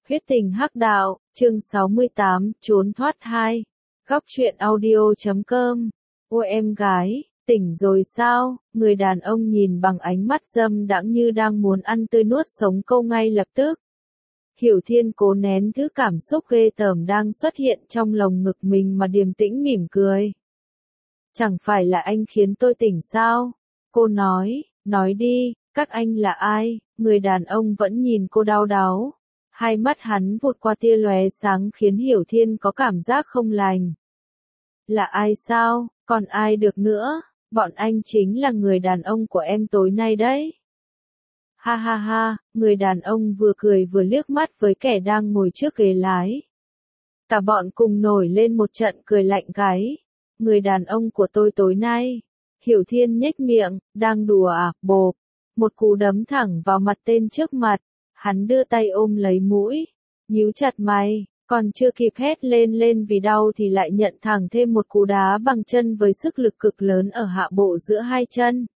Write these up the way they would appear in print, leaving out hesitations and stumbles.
Huyết tình hắc đạo, chương 68, trốn thoát 2. Góc truyện audio.com. Ôi em gái, tỉnh rồi sao? Người đàn ông nhìn bằng ánh mắt dâm đãng như đang muốn ăn tươi nuốt sống câu ngay lập tức. Hiểu Thiên cố nén thứ cảm xúc ghê tởm đang xuất hiện trong lồng ngực mình mà điềm tĩnh mỉm cười. Chẳng phải là anh khiến tôi tỉnh sao? Cô nói đi, các anh là ai? Người đàn ông vẫn nhìn cô đau đáu. Hai mắt hắn vụt qua tia lóe sáng khiến Hiểu Thiên có cảm giác không lành. Là ai sao? Còn ai được nữa? Bọn anh chính là người đàn ông của em tối nay đấy. Ha ha ha, người đàn ông vừa cười vừa liếc mắt với kẻ đang ngồi trước ghế lái. Cả bọn cùng nổi lên một trận cười lạnh gáy. Người đàn ông của tôi tối nay. Hiểu Thiên nhếch miệng, đang đùa à, bộp. Một cú đấm thẳng vào mặt tên trước mặt. Hắn đưa tay ôm lấy mũi, nhíu chặt mày, còn chưa kịp hét lên vì đau thì lại nhận thẳng thêm một cú đá bằng chân với sức lực cực lớn ở hạ bộ giữa hai chân.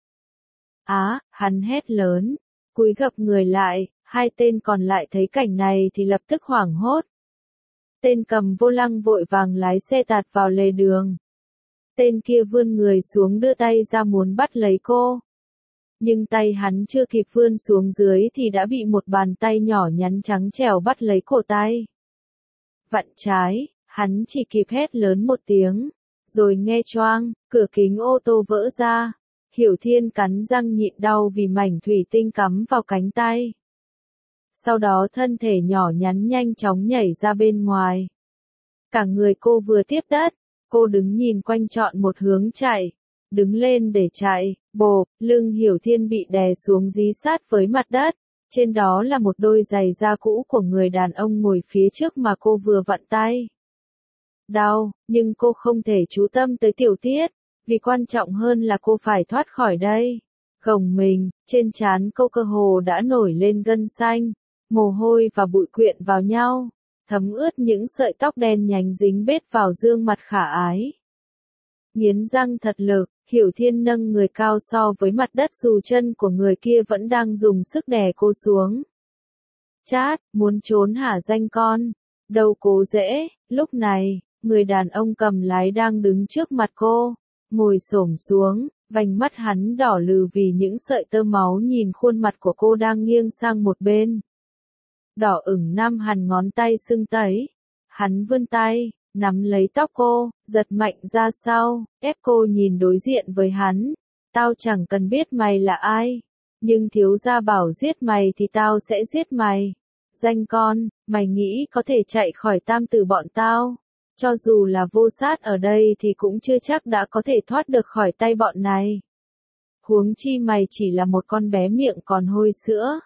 Hắn hét lớn, cúi gập người lại, hai tên còn lại thấy cảnh này thì lập tức hoảng hốt. Tên cầm vô lăng vội vàng lái xe tạt vào lề đường. Tên kia vươn người xuống đưa tay ra muốn bắt lấy cô. Nhưng tay hắn chưa kịp vươn xuống dưới thì đã bị một bàn tay nhỏ nhắn trắng trẻo bắt lấy cổ tay. Vặn trái, hắn chỉ kịp hét lớn một tiếng, rồi nghe choang, cửa kính ô tô vỡ ra. Hiểu Thiên cắn răng nhịn đau vì mảnh thủy tinh cắm vào cánh tay. Sau đó thân thể nhỏ nhắn nhanh chóng nhảy ra bên ngoài. Cả người cô vừa tiếp đất, cô đứng nhìn quanh chọn một hướng chạy. Đứng lên để chạy, bộp, lưng Hiểu Thiên bị đè xuống dí sát với mặt đất. Trên đó là một đôi giày da cũ của người đàn ông ngồi phía trước mà cô vừa vặn tay. Đau, nhưng cô không thể chú tâm tới tiểu tiết, vì quan trọng hơn là cô phải thoát khỏi đây. Gồng mình, trên trán cô cơ hồ đã nổi lên gân xanh, mồ hôi và bụi quyện vào nhau, thấm ướt những sợi tóc đen nhánh dính bết vào gương mặt khả ái. Nghiến răng thật lực, Hiểu Thiên nâng người cao so với mặt đất dù chân của người kia vẫn đang dùng sức đè cô xuống. Chát, muốn trốn hả danh con? Đâu cố dễ, lúc này, người đàn ông cầm lái đang đứng trước mặt cô, ngồi xổm xuống, vành mắt hắn đỏ lừ vì những sợi tơ máu nhìn khuôn mặt của cô đang nghiêng sang một bên. Đỏ ửng năm hằn ngón tay sưng tấy, hắn vươn tay, nắm lấy tóc cô, giật mạnh ra sau, ép cô nhìn đối diện với hắn. Tao chẳng cần biết mày là ai, nhưng thiếu gia bảo giết mày thì tao sẽ giết mày. Danh con, mày nghĩ có thể chạy khỏi tam tử bọn tao? Cho dù là vô sát ở đây thì cũng chưa chắc đã có thể thoát được khỏi tay bọn này. Huống chi mày chỉ là một con bé miệng còn hôi sữa.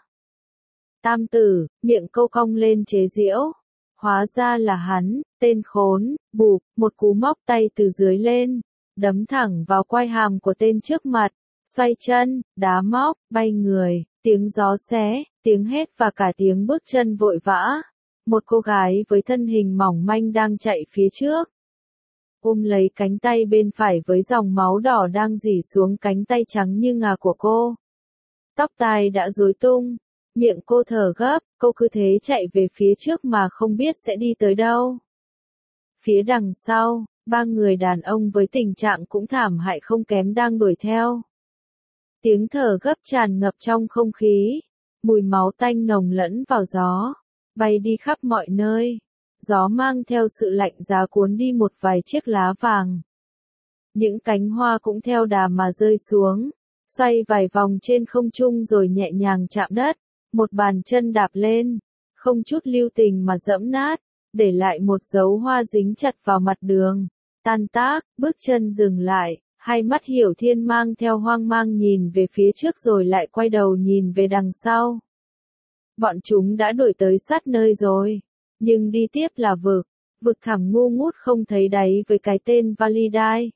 Tam tử, miệng câu cong lên chế giễu. Hóa ra là hắn, tên khốn, bụp, một cú móc tay từ dưới lên, đấm thẳng vào quai hàm của tên trước mặt, xoay chân, đá móc, bay người, tiếng gió xé, tiếng hét và cả tiếng bước chân vội vã. Một cô gái với thân hình mỏng manh đang chạy phía trước. Ôm lấy cánh tay bên phải với dòng máu đỏ đang rỉ xuống cánh tay trắng như ngà của cô. Tóc tai đã rối tung. Miệng cô thở gấp, cô cứ thế chạy về phía trước mà không biết sẽ đi tới đâu. Phía đằng sau, ba người đàn ông với tình trạng cũng thảm hại không kém đang đuổi theo. Tiếng thở gấp tràn ngập trong không khí, mùi máu tanh nồng lẫn vào gió, bay đi khắp mọi nơi. Gió mang theo sự lạnh giá cuốn đi một vài chiếc lá vàng. Những cánh hoa cũng theo đà mà rơi xuống, xoay vài vòng trên không trung rồi nhẹ nhàng chạm đất. Một bàn chân đạp lên, không chút lưu tình mà dẫm nát, để lại một dấu hoa dính chặt vào mặt đường. Tan tác, bước chân dừng lại, hai mắt Hiểu Thiên mang theo hoang mang nhìn về phía trước rồi lại quay đầu nhìn về đằng sau. Bọn chúng đã đuổi tới sát nơi rồi, nhưng đi tiếp là vực thẳm ngu ngút không thấy đáy với cái tên Validai.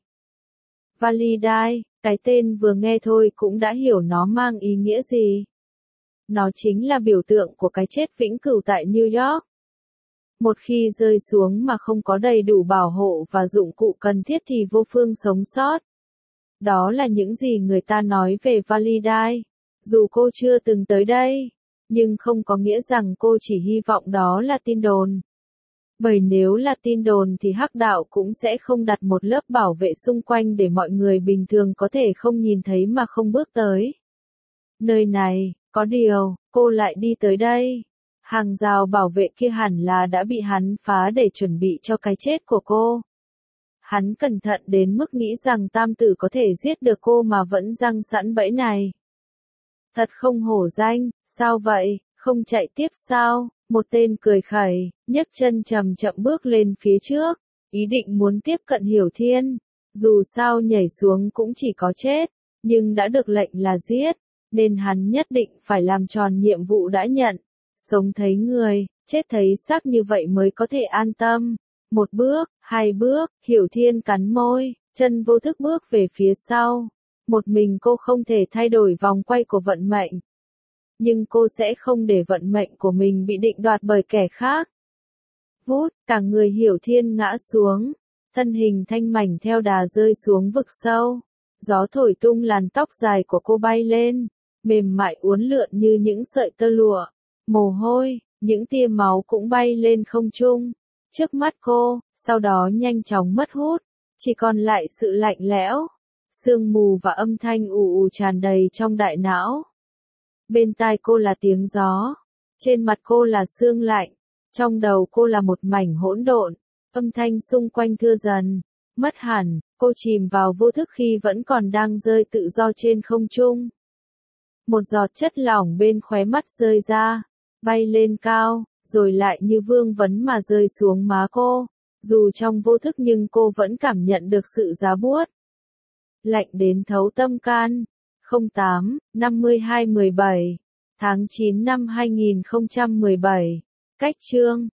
Validai, cái tên vừa nghe thôi cũng đã hiểu nó mang ý nghĩa gì. Nó chính là biểu tượng của cái chết vĩnh cửu tại New York. Một khi rơi xuống mà không có đầy đủ bảo hộ và dụng cụ cần thiết thì vô phương sống sót. Đó là những gì người ta nói về Validai. Dù cô chưa từng tới đây, nhưng không có nghĩa rằng cô chỉ hy vọng đó là tin đồn. Bởi nếu là tin đồn thì Hắc đạo cũng sẽ không đặt một lớp bảo vệ xung quanh để mọi người bình thường có thể không nhìn thấy mà không bước tới. Nơi này, có điều, cô lại đi tới đây. Hàng rào bảo vệ kia hẳn là đã bị hắn phá để chuẩn bị cho cái chết của cô. Hắn cẩn thận đến mức nghĩ rằng tam tử có thể giết được cô mà vẫn giăng sẵn bẫy này. Thật không hổ danh, sao vậy, không chạy tiếp sao? Một tên cười khẩy, nhấc chân chậm chậm bước lên phía trước, ý định muốn tiếp cận Hiểu Thiên. Dù sao nhảy xuống cũng chỉ có chết, nhưng đã được lệnh là giết, nên hắn nhất định phải làm tròn nhiệm vụ đã nhận. Sống thấy người, chết thấy xác như vậy mới có thể an tâm. Một bước, hai bước, Hiểu Thiên cắn môi, chân vô thức bước về phía sau. Một mình cô không thể thay đổi vòng quay của vận mệnh. Nhưng cô sẽ không để vận mệnh của mình bị định đoạt bởi kẻ khác. Vút, cả người Hiểu Thiên ngã xuống, thân hình thanh mảnh theo đà rơi xuống vực sâu. Gió thổi tung làn tóc dài của cô bay lên, mềm mại uốn lượn như những sợi tơ lụa. Mồ hôi, những tia máu cũng bay lên không trung. Trước mắt cô, sau đó nhanh chóng mất hút, chỉ còn lại sự lạnh lẽo, sương mù và âm thanh ù ù tràn đầy trong đại não. Bên tai cô là tiếng gió, trên mặt cô là sương lạnh, trong đầu cô là một mảnh hỗn độn, âm thanh xung quanh thưa dần, mất hẳn, cô chìm vào vô thức khi vẫn còn đang rơi tự do trên không trung. Một giọt chất lỏng bên khóe mắt rơi ra, bay lên cao, rồi lại như vương vấn mà rơi xuống má cô. Dù trong vô thức nhưng cô vẫn cảm nhận được sự giá buốt. Lạnh đến thấu tâm can. 08/52/17 tháng 9 năm 2017. Cách chương